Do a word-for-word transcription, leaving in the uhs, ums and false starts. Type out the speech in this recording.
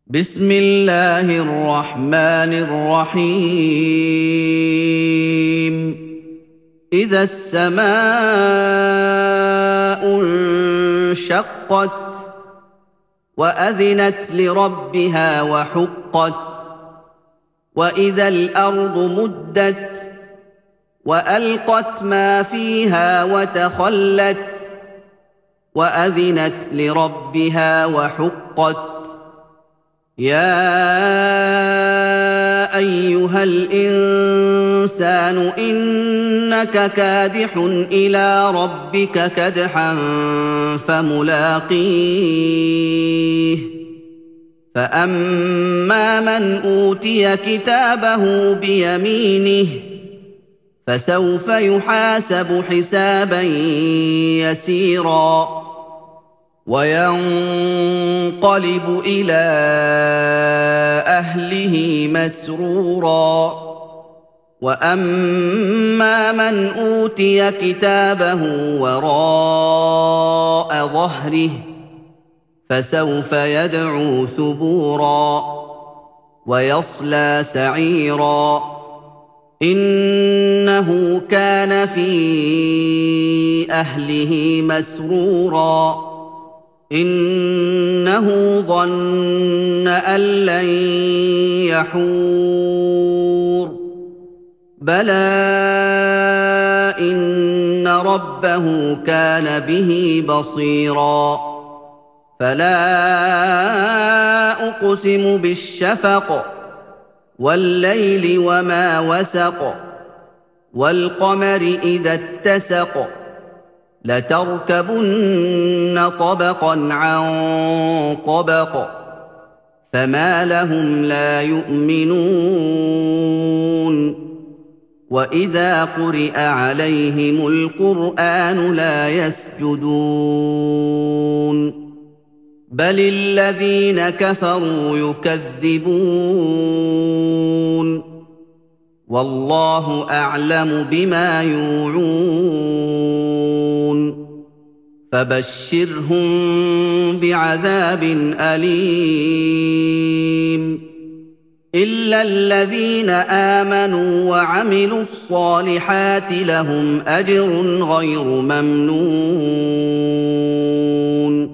بسم الله الرحمن الرحيم إذا السماء انشقت وأذنت لربها وحقت وإذا الأرض مدت وألقت ما فيها وتخلت وأذنت لربها وحقت يا أيها الإنسان إنك كادح إلى ربك كدحا فملاقيه فأما من أوتي كتابه بيمينه فسوف يحاسب حسابا يسيرا وينقلب إلى أهله مسرورا وأما من أوتي كتابه وراء ظهره فسوف يدعو ثبورا ويصلى سعيرا إنه كان في أهله مسرورا إنه ظن أن لن يحور بلى إن ربه كان به بصيرا فلا أقسم بالشفق والليل وما وسق والقمر إذا اتسق لتركبن طبقا عن طبق فما لهم لا يؤمنون وإذا قرئ عليهم القرآن لا يسجدون بل الذين كفروا يكذبون والله أعلم بما يوعون فبشرهم بعذاب أليم إلا الذين آمنوا وعملوا الصالحات لهم أجر غير ممنون